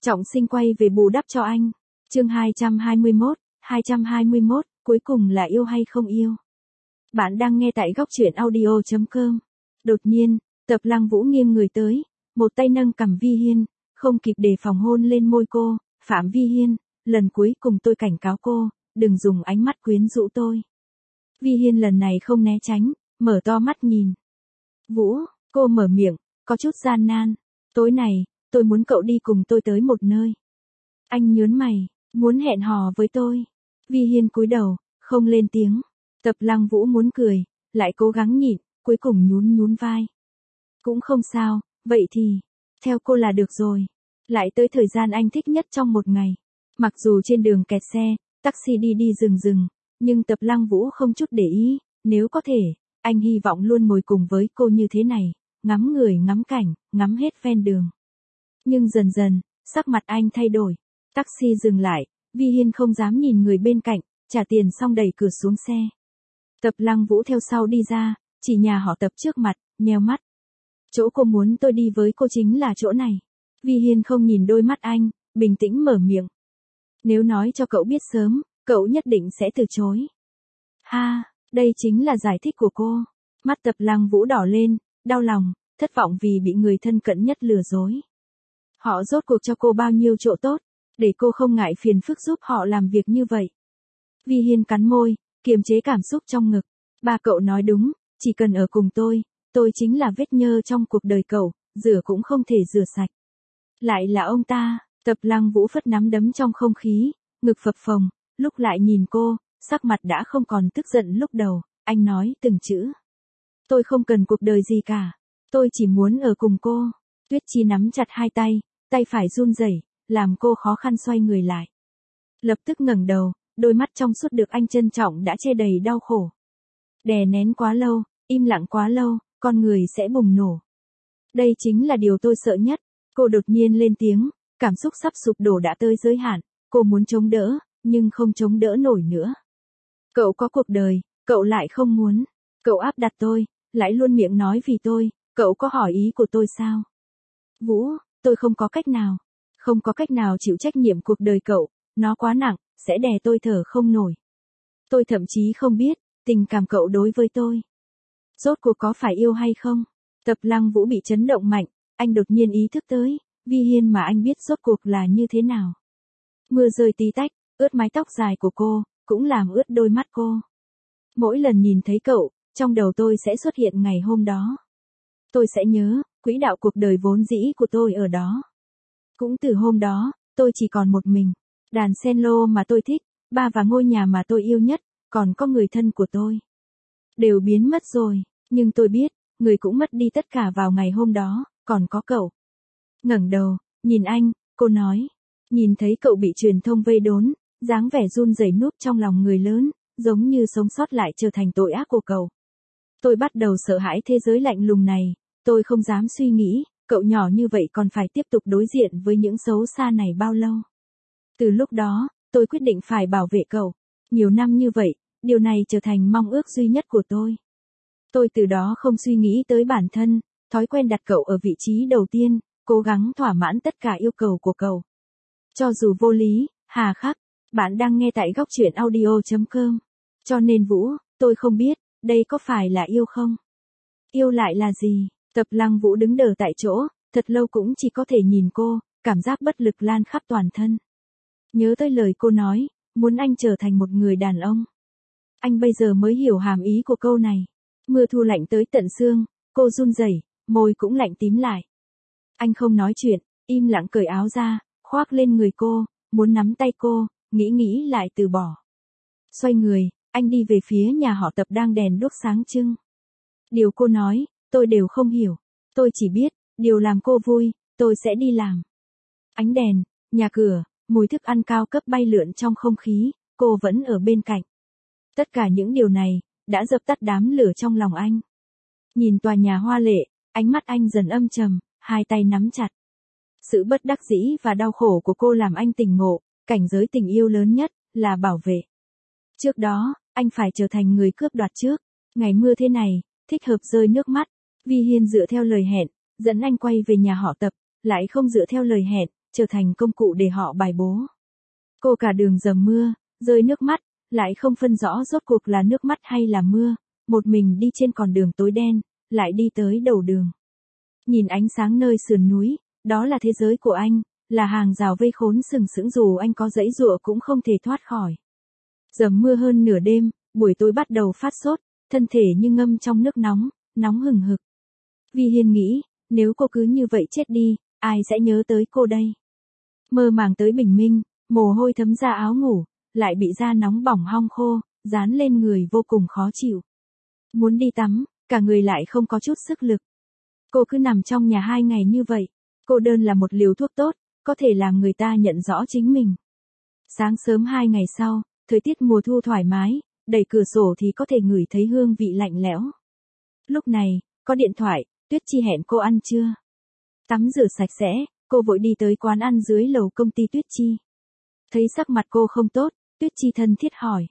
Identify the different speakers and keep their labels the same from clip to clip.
Speaker 1: Trọng Sinh quay về bù đắp cho anh. Chương 221, cuối cùng là yêu hay không yêu? Bạn đang nghe tại góc truyện audio.com. Đột nhiên, Tập Lăng Vũ nghiêng người tới, một tay nâng cằm Vi Hiên, không kịp đề phòng hôn lên môi cô. Phạm Vi Hiên, lần cuối cùng tôi cảnh cáo cô, đừng dùng ánh mắt quyến rũ tôi. Vi Hiên lần này không né tránh, mở to mắt nhìn. Vũ, cô mở miệng, có chút gian nan. Tối này, tôi muốn cậu đi cùng tôi tới một nơi. Anh nhớn mày, muốn hẹn hò với tôi. Vi Hiên cúi đầu, không lên tiếng. Tập Lăng Vũ muốn cười, lại cố gắng nhịn, cuối cùng nhún vai. Cũng không sao, vậy thì, theo cô là được rồi. Lại tới thời gian anh thích nhất trong một ngày. Mặc dù trên đường kẹt xe, taxi đi dừng, nhưng Tập Lăng Vũ không chút để ý, nếu có thể, anh hy vọng luôn ngồi cùng với cô như thế này, ngắm người ngắm cảnh, ngắm hết ven đường. Nhưng dần dần, sắc mặt anh thay đổi. Taxi dừng lại, Vi Hiên không dám nhìn người bên cạnh, trả tiền xong đẩy cửa xuống xe. Tập Lăng Vũ theo sau đi ra, chỉ nhà họ Tập trước mặt, nheo mắt. Chỗ cô muốn tôi đi với cô chính là chỗ này. Vi Hiên không nhìn đôi mắt anh, bình tĩnh mở miệng. Nếu nói cho cậu biết sớm, cậu nhất định sẽ từ chối. Ha, đây chính là giải thích của cô. Mắt Tập Lăng Vũ đỏ lên, đau lòng, thất vọng vì bị người thân cận nhất lừa dối. Họ rốt cuộc cho cô bao nhiêu chỗ tốt, để cô không ngại phiền phức giúp họ làm việc như vậy. Vi Hiên cắn môi, kiềm chế cảm xúc trong ngực. Ba cậu nói đúng, chỉ cần ở cùng tôi chính là vết nhơ trong cuộc đời cậu, rửa cũng không thể rửa sạch. Lại là ông ta, Tập Lăng Vũ phất nắm đấm trong không khí, ngực phập phồng, lúc lại nhìn cô, sắc mặt đã không còn tức giận lúc đầu, anh nói từng chữ. Tôi không cần cuộc đời gì cả, tôi chỉ muốn ở cùng cô. Tuyết Chi nắm chặt hai tay, tay phải run rẩy, làm cô khó khăn xoay người lại. Lập tức ngẩng đầu, đôi mắt trong suốt được anh trân trọng đã che đầy đau khổ. Đè nén quá lâu, im lặng quá lâu, con người sẽ bùng nổ. Đây chính là điều tôi sợ nhất. Cô đột nhiên lên tiếng, cảm xúc sắp sụp đổ đã tới giới hạn, cô muốn chống đỡ, nhưng không chống đỡ nổi nữa. Cậu có cuộc đời, cậu lại không muốn. Cậu áp đặt tôi, lại luôn miệng nói vì tôi, cậu có hỏi ý của tôi sao? Vũ, tôi không có cách nào. Không có cách nào chịu trách nhiệm cuộc đời cậu, nó quá nặng, sẽ đè tôi thở không nổi. Tôi thậm chí không biết, tình cảm cậu đối với tôi. Rốt cuộc có phải yêu hay không? Tập Lăng Vũ bị chấn động mạnh, anh đột nhiên ý thức tới, Vi Hiên mà anh biết rốt cuộc là như thế nào. Mưa rơi tí tách, ướt mái tóc dài của cô, cũng làm ướt đôi mắt cô. Mỗi lần nhìn thấy cậu, trong đầu tôi sẽ xuất hiện ngày hôm đó. Tôi sẽ nhớ, quỹ đạo cuộc đời vốn dĩ của tôi ở đó. Cũng từ hôm đó, tôi chỉ còn một mình. Đàn cello mà tôi thích, ba và ngôi nhà mà tôi yêu nhất, còn có người thân của tôi. Đều biến mất rồi, nhưng tôi biết, người cũng mất đi tất cả vào ngày hôm đó, còn có cậu. Ngẩng đầu, nhìn anh, cô nói. Nhìn thấy cậu bị truyền thông vây đốn, dáng vẻ run rẩy núp trong lòng người lớn, giống như sống sót lại trở thành tội ác của cậu. Tôi bắt đầu sợ hãi thế giới lạnh lùng này, tôi không dám suy nghĩ, cậu nhỏ như vậy còn phải tiếp tục đối diện với những xấu xa này bao lâu. Từ lúc đó, tôi quyết định phải bảo vệ cậu. Nhiều năm như vậy, điều này trở thành mong ước duy nhất của tôi. Tôi từ đó không suy nghĩ tới bản thân, thói quen đặt cậu ở vị trí đầu tiên, cố gắng thỏa mãn tất cả yêu cầu của cậu. Cho dù vô lý, hà khắc, bạn đang nghe tại góc truyện audio.com. Cho nên Vũ, tôi không biết, đây có phải là yêu không? Yêu lại là gì? Tập Lăng Vũ đứng đờ tại chỗ, thật lâu cũng chỉ có thể nhìn cô, cảm giác bất lực lan khắp toàn thân. Nhớ tới lời cô nói, muốn anh trở thành một người đàn ông. Anh bây giờ mới hiểu hàm ý của câu này. Mưa thu lạnh tới tận xương, cô run rẩy, môi cũng lạnh tím lại. Anh không nói chuyện, im lặng cởi áo ra, khoác lên người cô, muốn nắm tay cô, nghĩ lại từ bỏ. Xoay người, anh đi về phía nhà họ Tập đang đèn đuốc sáng trưng. Điều cô nói, tôi đều không hiểu. Tôi chỉ biết, điều làm cô vui, tôi sẽ đi làm. Ánh đèn, nhà cửa, mùi thức ăn cao cấp bay lượn trong không khí, cô vẫn ở bên cạnh. Tất cả những điều này, đã dập tắt đám lửa trong lòng anh. Nhìn tòa nhà hoa lệ, ánh mắt anh dần âm trầm, hai tay nắm chặt. Sự bất đắc dĩ và đau khổ của cô làm anh tỉnh ngộ, cảnh giới tình yêu lớn nhất, là bảo vệ. Trước đó, anh phải trở thành người cướp đoạt trước. Ngày mưa thế này, thích hợp rơi nước mắt. Vi Hiên dựa theo lời hẹn, dẫn anh quay về nhà họ Tập, lại không dựa theo lời hẹn, trở thành công cụ để họ bài bố. Cô cả đường dầm mưa, rơi nước mắt, lại không phân rõ rốt cuộc là nước mắt hay là mưa, một mình đi trên con đường tối đen, lại đi tới đầu đường. Nhìn ánh sáng nơi sườn núi, đó là thế giới của anh, là hàng rào vây khốn sừng sững dù anh có giãy giụa cũng không thể thoát khỏi. Dầm mưa hơn nửa đêm, buổi tối bắt đầu phát sốt, thân thể như ngâm trong nước nóng, nóng hừng hực. Vi Hiên nghĩ, nếu cô cứ như vậy chết đi, ai sẽ nhớ tới cô đây? Mơ màng tới bình minh, mồ hôi thấm ra áo ngủ, lại bị da nóng bỏng hong khô, dán lên người vô cùng khó chịu. Muốn đi tắm, cả người lại không có chút sức lực. Cô cứ nằm trong nhà 2 ngày như vậy. Cô đơn là một liều thuốc tốt, có thể làm người ta nhận rõ chính mình. Sáng sớm 2 ngày sau, thời tiết mùa thu thoải mái, đẩy cửa sổ thì có thể ngửi thấy hương vị lạnh lẽo. Lúc này, có điện thoại, Tuyết Chi hẹn cô ăn trưa. Tắm rửa sạch sẽ, cô vội đi tới quán ăn dưới lầu công ty Tuyết Chi. Thấy sắc mặt cô không tốt, Tuyết Chi thân thiết hỏi.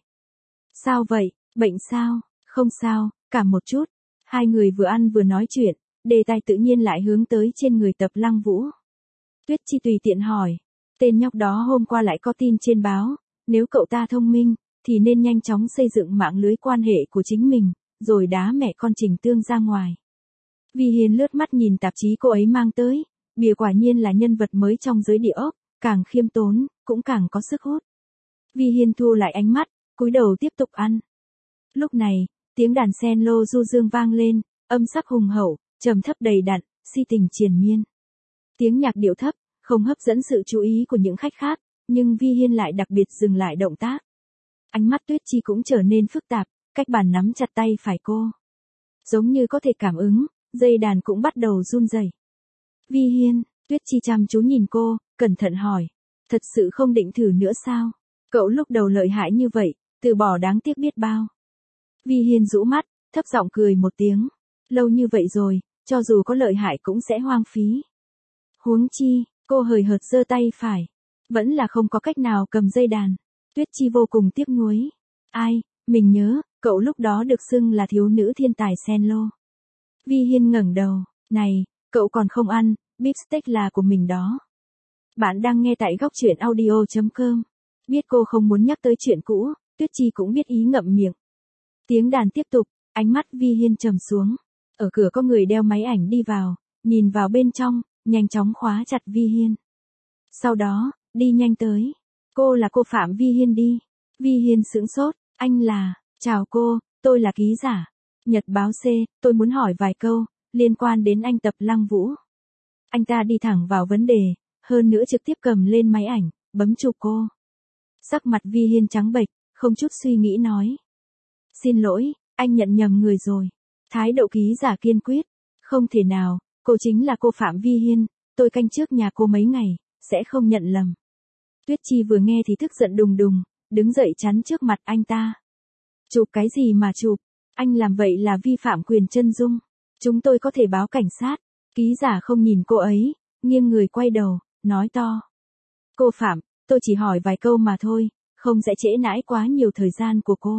Speaker 1: Sao vậy, bệnh sao? Không sao, cả một chút. Hai người vừa ăn vừa nói chuyện, đề tài tự nhiên lại hướng tới trên người Tập Lăng Vũ. Tuyết Chi tùy tiện hỏi, tên nhóc đó hôm qua lại có tin trên báo, nếu cậu ta thông minh, thì nên nhanh chóng xây dựng mạng lưới quan hệ của chính mình, rồi đá mẹ con Trình Tương ra ngoài. Vi Hiên lướt mắt nhìn tạp chí cô ấy mang tới, bìa quả nhiên là nhân vật mới trong giới địa ốc, càng khiêm tốn, cũng càng có sức hút. Vi Hiên thu lại ánh mắt, cúi đầu tiếp tục ăn. Lúc này, tiếng đàn cello du dương vang lên, âm sắc hùng hậu, trầm thấp đầy đặn, si tình triền miên. Tiếng nhạc điệu thấp, không hấp dẫn sự chú ý của những khách khác, nhưng Vi Hiên lại đặc biệt dừng lại động tác. Ánh mắt Tuyết Chi cũng trở nên phức tạp, cách bàn nắm chặt tay phải cô. Giống như có thể cảm ứng, dây đàn cũng bắt đầu run rẩy. Vi Hiên, Tuyết Chi chăm chú nhìn cô, cẩn thận hỏi. Thật sự không định thử nữa sao? Cậu lúc đầu lợi hại như vậy, từ bỏ đáng tiếc biết bao. Vi Hiên rũ mắt, thấp giọng cười một tiếng. Lâu như vậy rồi, cho dù có lợi hại cũng sẽ hoang phí. Huống chi, cô hời hợt giơ tay phải. Vẫn là không có cách nào cầm dây đàn. Tuyết Chi vô cùng tiếc nuối. Ai, mình nhớ, cậu lúc đó được xưng là thiếu nữ thiên tài cello. Vi Hiên ngẩng đầu, này, cậu còn không ăn, beef steak là của mình đó. Bạn đang nghe tại góc truyện audio.com. Biết cô không muốn nhắc tới chuyện cũ, Tuyết Chi cũng biết ý ngậm miệng. Tiếng đàn tiếp tục, ánh mắt Vi Hiên trầm xuống. Ở cửa có người đeo máy ảnh đi vào, nhìn vào bên trong, nhanh chóng khóa chặt Vi Hiên. Sau đó, đi nhanh tới. Cô là cô Phạm Vi Hiên đi. Vi Hiên sững sốt, anh là, chào cô, tôi là ký giả. Nhật báo C, tôi muốn hỏi vài câu, liên quan đến anh Tập Lăng Vũ. Anh ta đi thẳng vào vấn đề, hơn nữa trực tiếp cầm lên máy ảnh, bấm chụp cô. Sắc mặt Vi Hiên trắng bệch, không chút suy nghĩ nói. Xin lỗi, anh nhận nhầm người rồi. Thái độ ký giả kiên quyết. Không thể nào, cô chính là cô Phạm Vi Hiên, tôi canh trước nhà cô mấy ngày, sẽ không nhận lầm. Tuyết Chi vừa nghe thì tức giận đùng đùng, đứng dậy chắn trước mặt anh ta. Chụp cái gì mà chụp, anh làm vậy là vi phạm quyền chân dung. Chúng tôi có thể báo cảnh sát. Ký giả không nhìn cô ấy, nghiêng người quay đầu, nói to. Cô Phạm, tôi chỉ hỏi vài câu mà thôi, không sẽ trễ nãi quá nhiều thời gian của cô.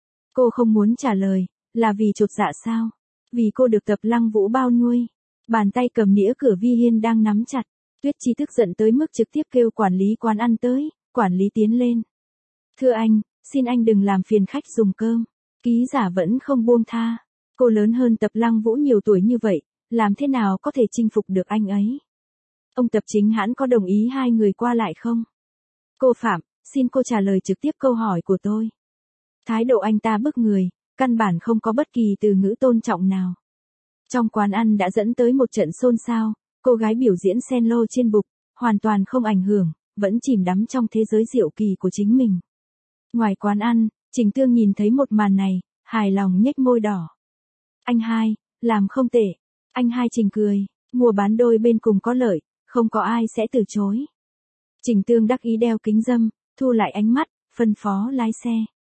Speaker 1: Cô không muốn trả lời, là vì chột dạ sao? Vì cô được Tập Lăng Vũ bao nuôi. Bàn tay cầm nĩa cửa Vi Hiên đang nắm chặt. Tuyết Chi tức giận tới mức trực tiếp kêu quản lý quán ăn tới, quản lý tiến lên. Thưa anh, xin anh đừng làm phiền khách dùng cơm. Ký giả vẫn không buông tha. Cô lớn hơn Tập Lăng Vũ nhiều tuổi như vậy, làm thế nào có thể chinh phục được anh ấy? Ông Tập chính hãn có đồng ý hai người qua lại không? Cô Phạm, xin cô trả lời trực tiếp câu hỏi của tôi. Thái độ anh ta bức người, căn bản không có bất kỳ từ ngữ tôn trọng nào. Trong quán ăn đã dẫn tới một trận xôn xao, cô gái biểu diễn cello trên bục, hoàn toàn không ảnh hưởng, vẫn chìm đắm trong thế giới diệu kỳ của chính mình. Ngoài quán ăn, Trình Tương nhìn thấy một màn này, hài lòng nhếch môi đỏ. Anh hai, làm không tệ. Anh hai Trình cười, mua bán đôi bên cùng có lợi, không có ai sẽ từ chối. Trình Tương đắc ý đeo kính râm, thu lại ánh mắt, phân phó lái xe.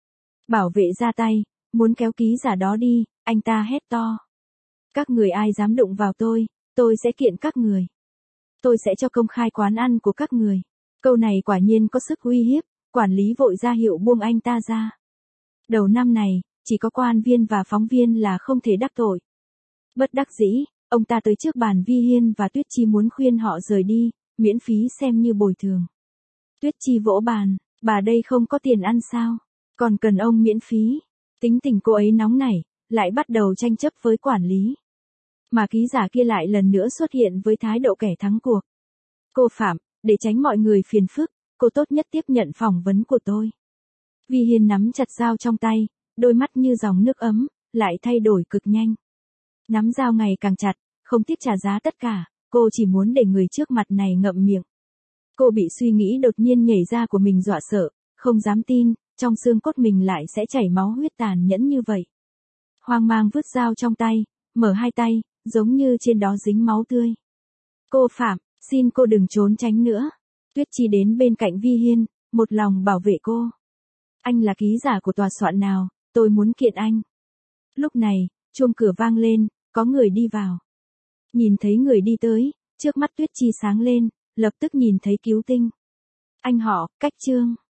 Speaker 1: Bảo vệ ra tay, muốn kéo ký giả đó đi, anh ta hét to. Các người ai dám đụng vào tôi sẽ kiện các người. Tôi sẽ cho công khai quán ăn của các người. Câu này quả nhiên có sức uy hiếp, quản lý vội ra hiệu buông anh ta ra. Đầu năm này, chỉ có quan viên và phóng viên là không thể đắc tội. Bất đắc dĩ, ông ta tới trước bàn Vi Hiên và Tuyết Chi muốn khuyên họ rời đi, miễn phí xem như bồi thường. Tuyết Chi vỗ bàn, bà đây không có tiền ăn sao? Còn cần ông miễn phí. Tính tình cô ấy nóng nảy, lại bắt đầu tranh chấp với quản lý. Mà ký giả kia lại lần nữa xuất hiện với thái độ kẻ thắng cuộc. Cô Phạm, để tránh mọi người phiền phức, cô tốt nhất tiếp nhận phỏng vấn của tôi. Vi Hiên nắm chặt dao trong tay, đôi mắt như dòng nước ấm, lại thay đổi cực nhanh. Nắm dao ngày càng chặt, không tiếc trả giá tất cả, cô chỉ muốn để người trước mặt này ngậm miệng. Cô bị suy nghĩ đột nhiên nhảy ra của mình dọa sợ, không dám tin, trong xương cốt mình lại sẽ chảy máu huyết tàn nhẫn như vậy. Hoang mang vứt dao trong tay, mở hai tay, giống như trên đó dính máu tươi. Cô Phạm, xin cô đừng trốn tránh nữa. Tuyết Chi đến bên cạnh Vi Hiên, một lòng bảo vệ cô. Anh là ký giả của tòa soạn nào, tôi muốn kiện anh. Lúc này, chuông cửa vang lên, có người đi vào. Nhìn thấy người đi tới, trước mắt Tuyết Chi sáng lên, lập tức nhìn thấy Cứu Tinh. Anh họ, Cách Trương.